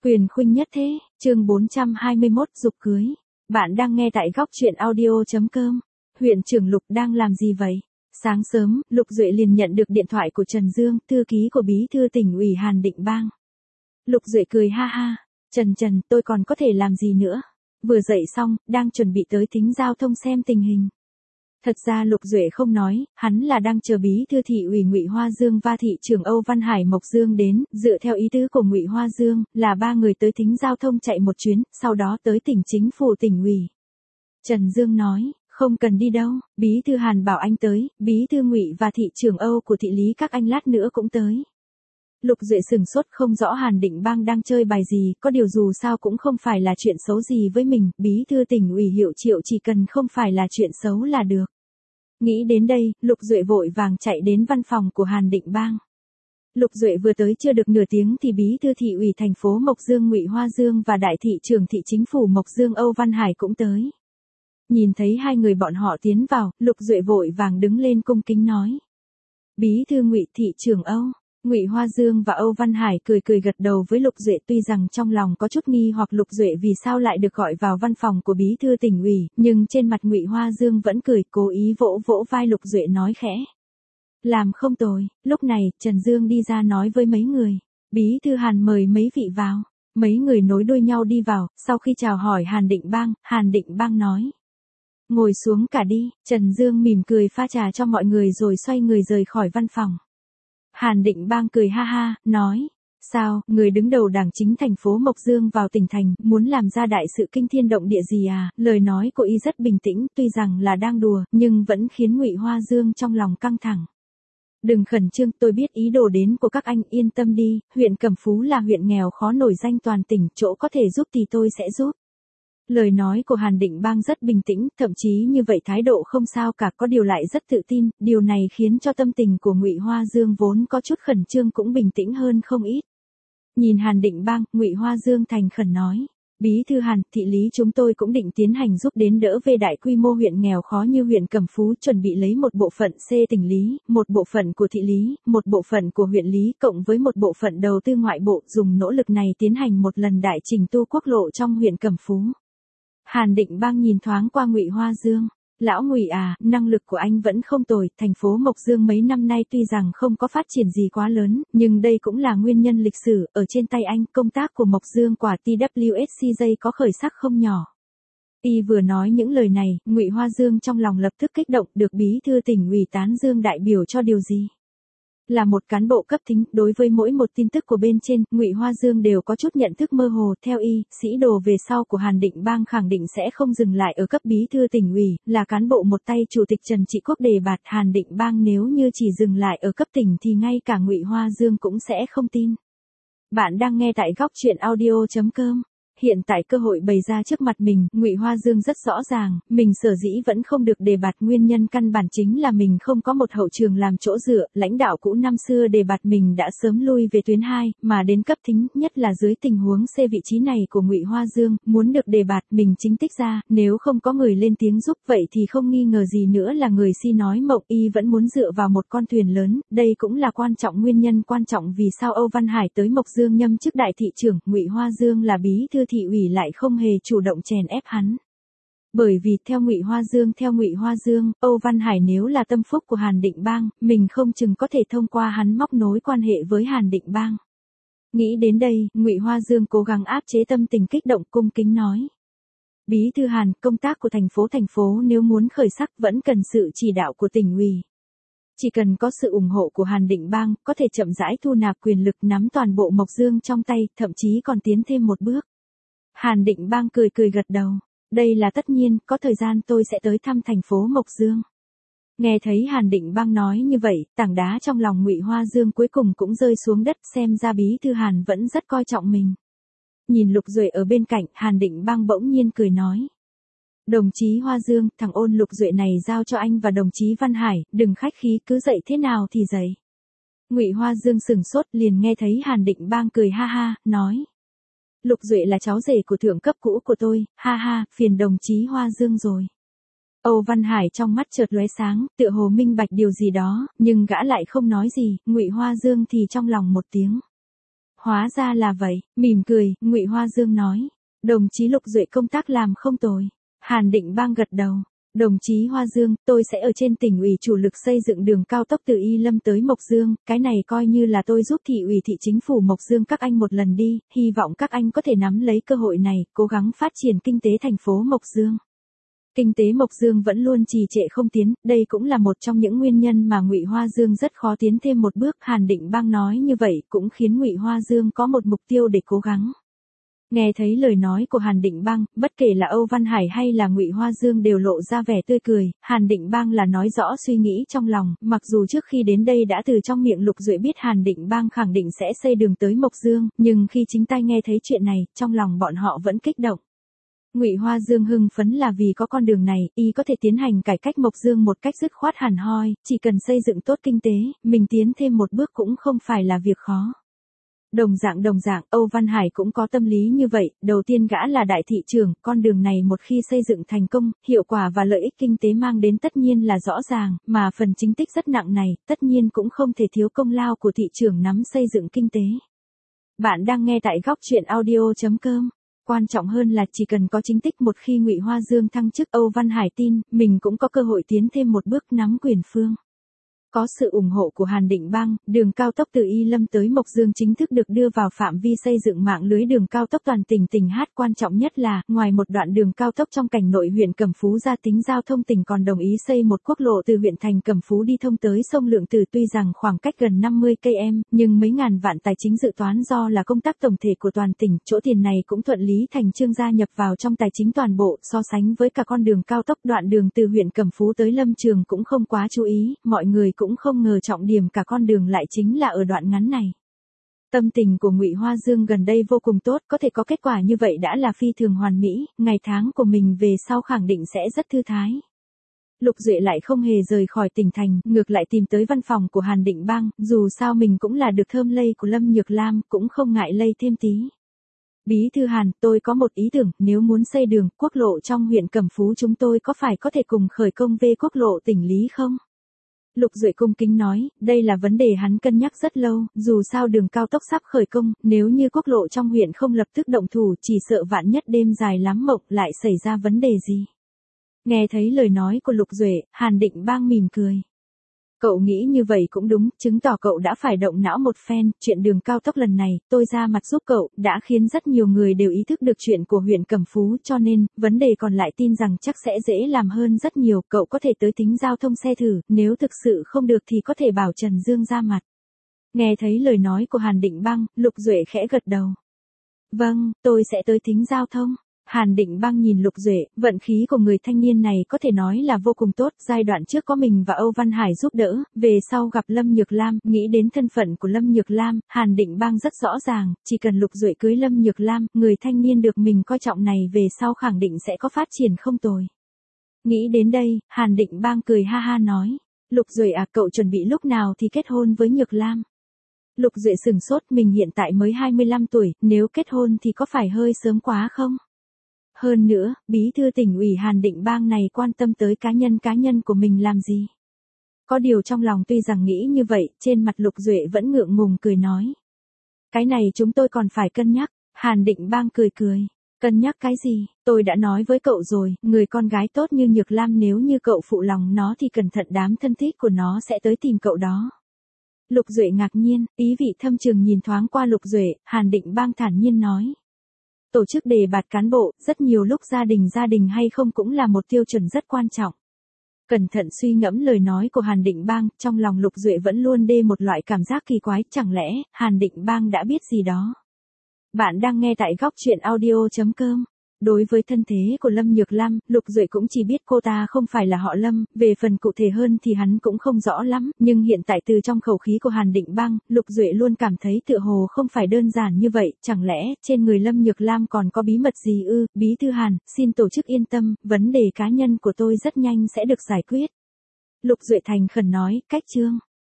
Quyền khuynh nhất thế, chương 421 dục cưới. Bạn đang nghe tại góc truyện audio.com. Huyện trưởng Lục đang làm gì vậy? Sáng sớm, Lục Duệ liền nhận được điện thoại của Trần Dương, thư ký của bí thư tỉnh ủy Hàn Định Bang. Lục Duệ cười ha ha, Trần, tôi còn có thể làm gì nữa? Vừa dậy xong, đang chuẩn bị tới thính giao thông xem tình hình. Thật ra Lục Duệ không nói, hắn là đang chờ bí thư thị ủy Ngụy Hoa Dương và thị trưởng Âu Văn Hải Mộc Dương đến, dựa theo ý tứ của Ngụy Hoa Dương, là ba người tới thính giao thông chạy một chuyến, sau đó tới tỉnh chính phủ tỉnh ủy. Trần Dương nói, không cần đi đâu, bí thư Hàn bảo anh tới, bí thư Ngụy và thị trưởng Âu của thị lý các anh lát nữa cũng tới. Lục Duệ sừng sốt không rõ Hàn Định Bang đang chơi bài gì, có điều dù sao cũng không phải là chuyện xấu gì với mình, bí thư tỉnh ủy Hiệu Triệu chỉ cần không phải là chuyện xấu là được. Nghĩ đến đây, Lục Duệ vội vàng chạy đến văn phòng của Hàn Định Bang. Lục Duệ vừa tới chưa được nửa tiếng thì bí thư thị ủy thành phố Mộc Dương Ngụy Hoa Dương và đại thị trưởng thị chính phủ Mộc Dương Âu Văn Hải cũng tới. Nhìn thấy hai người bọn họ tiến vào, Lục Duệ vội vàng đứng lên cung kính nói. Bí thư Ngụy, thị trưởng Âu. Ngụy Hoa Dương và Âu Văn Hải cười gật đầu với Lục Duệ, tuy rằng trong lòng có chút nghi hoặc Lục Duệ vì sao lại được gọi vào văn phòng của bí thư tỉnh ủy, nhưng trên mặt Ngụy Hoa Dương vẫn cười, cố ý vỗ vỗ vai Lục Duệ nói khẽ. Làm không tồi. Lúc này, Trần Dương đi ra nói với mấy người, bí thư Hàn mời mấy vị vào. Mấy người nối đuôi nhau đi vào, sau khi chào hỏi Hàn Định Bang nói. Ngồi xuống cả đi. Trần Dương mỉm cười pha trà cho mọi người rồi xoay người rời khỏi văn phòng. Hàn Định Bang cười ha ha, nói, sao, người đứng đầu đảng chính thành phố Mộc Dương vào tỉnh thành, muốn làm ra đại sự kinh thiên động địa gì à? Lời nói của y rất bình tĩnh, tuy rằng là đang đùa, nhưng vẫn khiến Ngụy Hoa Dương trong lòng căng thẳng. Đừng khẩn trương, tôi biết ý đồ đến của các anh, yên tâm đi, huyện Cẩm Phú là huyện nghèo khó nổi danh toàn tỉnh, chỗ có thể giúp thì tôi sẽ giúp. Lời nói của Hàn Định Bang rất bình tĩnh, thậm chí như vậy thái độ không sao cả, có điều lại rất tự tin, điều này khiến cho tâm tình của Ngụy Hoa Dương vốn có chút khẩn trương cũng bình tĩnh hơn không ít. Nhìn Hàn Định Bang, Ngụy Hoa Dương thành khẩn nói, bí thư Hàn, thị lý chúng tôi cũng định tiến hành giúp đến đỡ về đại quy mô huyện nghèo khó như huyện Cẩm Phú, chuẩn bị lấy một bộ phận C tỉnh lý, một bộ phận của thị lý, một bộ phận của huyện lý cộng với một bộ phận đầu tư ngoại bộ, dùng nỗ lực này tiến hành một lần đại trình tu quốc lộ trong huyện Cẩm Phú. Hàn Định Bang nhìn thoáng qua Ngụy Hoa Dương. Lão Ngụy à, năng lực của anh vẫn không tồi, thành phố Mộc Dương mấy năm nay tuy rằng không có phát triển gì quá lớn, nhưng đây cũng là nguyên nhân lịch sử, ở trên tay anh, công tác của Mộc Dương quả TWSCJ có khởi sắc không nhỏ. Y vừa nói những lời này, Ngụy Hoa Dương trong lòng lập tức kích động, được bí thư tỉnh ủy tán dương đại biểu cho điều gì? Là một cán bộ cấp thính, đối với mỗi một tin tức của bên trên, Ngụy Hoa Dương đều có chút nhận thức mơ hồ, theo y, sĩ đồ về sau của Hàn Định Bang khẳng định sẽ không dừng lại ở cấp bí thư tỉnh ủy, là cán bộ một tay chủ tịch Trần Trị Quốc đề bạt Hàn Định Bang nếu như chỉ dừng lại ở cấp tỉnh thì ngay cả Ngụy Hoa Dương cũng sẽ không tin. Bạn đang nghe tại góc truyện audio.com. Hiện tại cơ hội bày ra trước mặt mình, Ngụy Hoa Dương rất rõ ràng, mình sở dĩ vẫn không được đề bạt nguyên nhân căn bản chính là mình không có một hậu trường làm chỗ dựa, lãnh đạo cũ năm xưa đề bạt mình đã sớm lui về tuyến 2, mà đến cấp thính, nhất là dưới tình huống C vị trí này của Ngụy Hoa Dương, muốn được đề bạt mình chính tích ra, nếu không có người lên tiếng giúp vậy thì không nghi ngờ gì nữa là người si nói mộng, y vẫn muốn dựa vào một con thuyền lớn, đây cũng là nguyên nhân quan trọng vì sao Âu Văn Hải tới Mộc Dương nhâm chức đại thị trưởng, Ngụy Hoa Dương là bí thư thị ủy lại không hề chủ động chèn ép hắn. Bởi vì theo Ngụy Hoa Dương, Âu Văn Hải nếu là tâm phúc của Hàn Định Bang, mình không chừng có thể thông qua hắn móc nối quan hệ với Hàn Định Bang. Nghĩ đến đây, Ngụy Hoa Dương cố gắng áp chế tâm tình kích động, cung kính nói. Bí thư Hàn, công tác của thành phố nếu muốn khởi sắc vẫn cần sự chỉ đạo của tỉnh ủy. Chỉ cần có sự ủng hộ của Hàn Định Bang, có thể chậm rãi thu nạp quyền lực nắm toàn bộ Mộc Dương trong tay, thậm chí còn tiến thêm một bước. Hàn Định Bang cười gật đầu. Đây là tất nhiên, có thời gian tôi sẽ tới thăm thành phố Mộc Dương. Nghe thấy Hàn Định Bang nói như vậy, tảng đá trong lòng Ngụy Hoa Dương cuối cùng cũng rơi xuống đất, xem ra bí thư Hàn vẫn rất coi trọng mình. Nhìn Lục Duệ ở bên cạnh, Hàn Định Bang bỗng nhiên cười nói. Đồng chí Hoa Dương, thằng ôn Lục Duệ này giao cho anh và đồng chí Văn Hải, đừng khách khí, cứ dạy thế nào thì dạy. Ngụy Hoa Dương sừng sốt, liền nghe thấy Hàn Định Bang cười ha ha, nói. Lục Duệ là cháu rể của thượng cấp cũ của tôi, ha ha, phiền đồng chí Hoa Dương rồi. Âu Văn Hải trong mắt chợt lóe sáng, tựa hồ minh bạch điều gì đó, nhưng gã lại không nói gì, Ngụy Hoa Dương thì trong lòng một tiếng. Hóa ra là vậy, mỉm cười, Ngụy Hoa Dương nói. Đồng chí Lục Duệ công tác làm không tồi. Hàn Định Bang gật đầu. Đồng chí Hoa Dương, tôi sẽ ở trên tỉnh ủy chủ lực xây dựng đường cao tốc từ Y Lâm tới Mộc Dương, cái này coi như là tôi giúp thị ủy thị chính phủ Mộc Dương các anh một lần đi, hy vọng các anh có thể nắm lấy cơ hội này, cố gắng phát triển kinh tế thành phố Mộc Dương. Kinh tế Mộc Dương vẫn luôn trì trệ không tiến, đây cũng là một trong những nguyên nhân mà Ngụy Hoa Dương rất khó tiến thêm một bước. Hàn Định Bang nói như vậy cũng khiến Ngụy Hoa Dương có một mục tiêu để cố gắng. Nghe thấy lời nói của Hàn Định Bang, bất kể là Âu Văn Hải hay là Ngụy Hoa Dương đều lộ ra vẻ tươi cười. Hàn Định Bang là nói rõ suy nghĩ trong lòng, mặc dù trước khi đến đây đã từ trong miệng Lục Duệ biết Hàn Định Bang khẳng định sẽ xây đường tới Mộc Dương, nhưng khi chính tay nghe thấy chuyện này, trong lòng bọn họ vẫn kích động. Ngụy Hoa Dương hưng phấn là vì có con đường này, y có thể tiến hành cải cách Mộc Dương một cách dứt khoát hẳn hoi, chỉ cần xây dựng tốt kinh tế, mình tiến thêm một bước cũng không phải là việc khó. Đồng dạng, Âu Văn Hải cũng có tâm lý như vậy, đầu tiên gã là đại thị trưởng, con đường này một khi xây dựng thành công, hiệu quả và lợi ích kinh tế mang đến tất nhiên là rõ ràng, mà phần chính tích rất nặng này, tất nhiên cũng không thể thiếu công lao của thị trưởng nắm xây dựng kinh tế. Bạn đang nghe tại góc truyện audio.com. Quan trọng hơn là chỉ cần có chính tích, một khi Ngụy Hoa Dương thăng chức, Âu Văn Hải tin, mình cũng có cơ hội tiến thêm một bước nắm quyền phương. Có sự ủng hộ của Hàn Định Bang, đường cao tốc từ Y Lâm tới Mộc Dương chính thức được đưa vào phạm vi xây dựng mạng lưới đường cao tốc toàn tỉnh. Quan trọng nhất là, ngoài một đoạn đường cao tốc trong cảnh nội huyện Cẩm Phú ra, tính giao thông tỉnh còn đồng ý xây một quốc lộ từ huyện thành Cẩm Phú đi thông tới sông Lượng Tử. Tuy rằng khoảng cách gần 50 km, nhưng mấy ngàn vạn tài chính dự toán do là công tác tổng thể của toàn tỉnh, chỗ tiền này cũng thuận lý thành chương gia nhập vào trong tài chính toàn bộ. So sánh với cả con đường cao tốc, đoạn đường từ huyện Cẩm Phú tới Lâm Trường cũng không quá chú ý, mọi người cũng không ngờ trọng điểm cả con đường lại chính là ở đoạn ngắn này. Tâm tình của Ngụy Hoa Dương gần đây vô cùng tốt, có thể có kết quả như vậy đã là phi thường hoàn mỹ, ngày tháng của mình về sau khẳng định sẽ rất thư thái. Lục Duệ lại không hề rời khỏi tỉnh thành, ngược lại tìm tới văn phòng của Hàn Định Bang, dù sao mình cũng là được thơm lây của Lâm Nhược Lam, cũng không ngại lây thêm tí. Bí thư Hàn, tôi có một ý tưởng, nếu muốn xây đường, quốc lộ trong huyện Cẩm Phú chúng tôi có thể cùng khởi công về quốc lộ tỉnh lý không? Lục Duệ cung kính nói, đây là vấn đề hắn cân nhắc rất lâu, dù sao đường cao tốc sắp khởi công, nếu như quốc lộ trong huyện không lập tức động thủ, chỉ sợ vạn nhất đêm dài lắm mộng lại xảy ra vấn đề gì. Nghe thấy lời nói của Lục Duệ, Hàn Định Bang mỉm cười. Cậu nghĩ như vậy cũng đúng, chứng tỏ cậu đã phải động não một phen, chuyện đường cao tốc lần này, tôi ra mặt giúp cậu, đã khiến rất nhiều người đều ý thức được chuyện của huyện Cẩm Phú, cho nên, vấn đề còn lại tin rằng chắc sẽ dễ làm hơn rất nhiều, cậu có thể tới tính giao thông xe thử, nếu thực sự không được thì có thể bảo Trần Dương ra mặt. Nghe thấy lời nói của Hàn Định Bang, Lục Duệ khẽ gật đầu. Vâng, tôi sẽ tới tính giao thông. Hàn Định Bang nhìn Lục Duệ, vận khí của người thanh niên này có thể nói là vô cùng tốt, giai đoạn trước có mình và Âu Văn Hải giúp đỡ, về sau gặp Lâm Nhược Lam, nghĩ đến thân phận của Lâm Nhược Lam, Hàn Định Bang rất rõ ràng, chỉ cần Lục Duệ cưới Lâm Nhược Lam, người thanh niên được mình coi trọng này về sau khẳng định sẽ có phát triển không tồi. Nghĩ đến đây, Hàn Định Bang cười ha ha nói, Lục Duệ à, cậu chuẩn bị lúc nào thì kết hôn với Nhược Lam? Lục Duệ sửng sốt, mình hiện tại mới 25 tuổi, nếu kết hôn thì có phải hơi sớm quá không? Hơn nữa, bí thư tỉnh ủy Hàn Định Bang này quan tâm tới cá nhân của mình làm gì? Có điều trong lòng tuy rằng nghĩ như vậy, trên mặt Lục Duệ vẫn ngượng ngùng cười nói. Cái này chúng tôi còn phải cân nhắc, Hàn Định Bang cười cười. Cân nhắc cái gì, tôi đã nói với cậu rồi, người con gái tốt như Nhược Lam nếu như cậu phụ lòng nó thì cẩn thận đám thân thích của nó sẽ tới tìm cậu đó. Lục Duệ ngạc nhiên, ý vị thâm trường nhìn thoáng qua Lục Duệ, Hàn Định Bang thản nhiên nói. Tổ chức đề bạt cán bộ, rất nhiều lúc gia đình hay không cũng là một tiêu chuẩn rất quan trọng. Cẩn thận suy ngẫm lời nói của Hàn Định Bang, trong lòng Lục Duệ vẫn luôn đê một loại cảm giác kỳ quái, chẳng lẽ, Hàn Định Bang đã biết gì đó. Bạn đang nghe tại góc truyện audio.com. Đối với thân thế của Lâm Nhược Lam, Lục Duệ cũng chỉ biết cô ta không phải là họ Lâm, về phần cụ thể hơn thì hắn cũng không rõ lắm, nhưng hiện tại từ trong khẩu khí của Hàn Định Bang, Lục Duệ luôn cảm thấy tựa hồ không phải đơn giản như vậy, chẳng lẽ trên người Lâm Nhược Lam còn có bí mật gì ư? Bí thư Hàn, xin tổ chức yên tâm, vấn đề cá nhân của tôi rất nhanh sẽ được giải quyết. Lục Duệ thành khẩn nói, cách chương.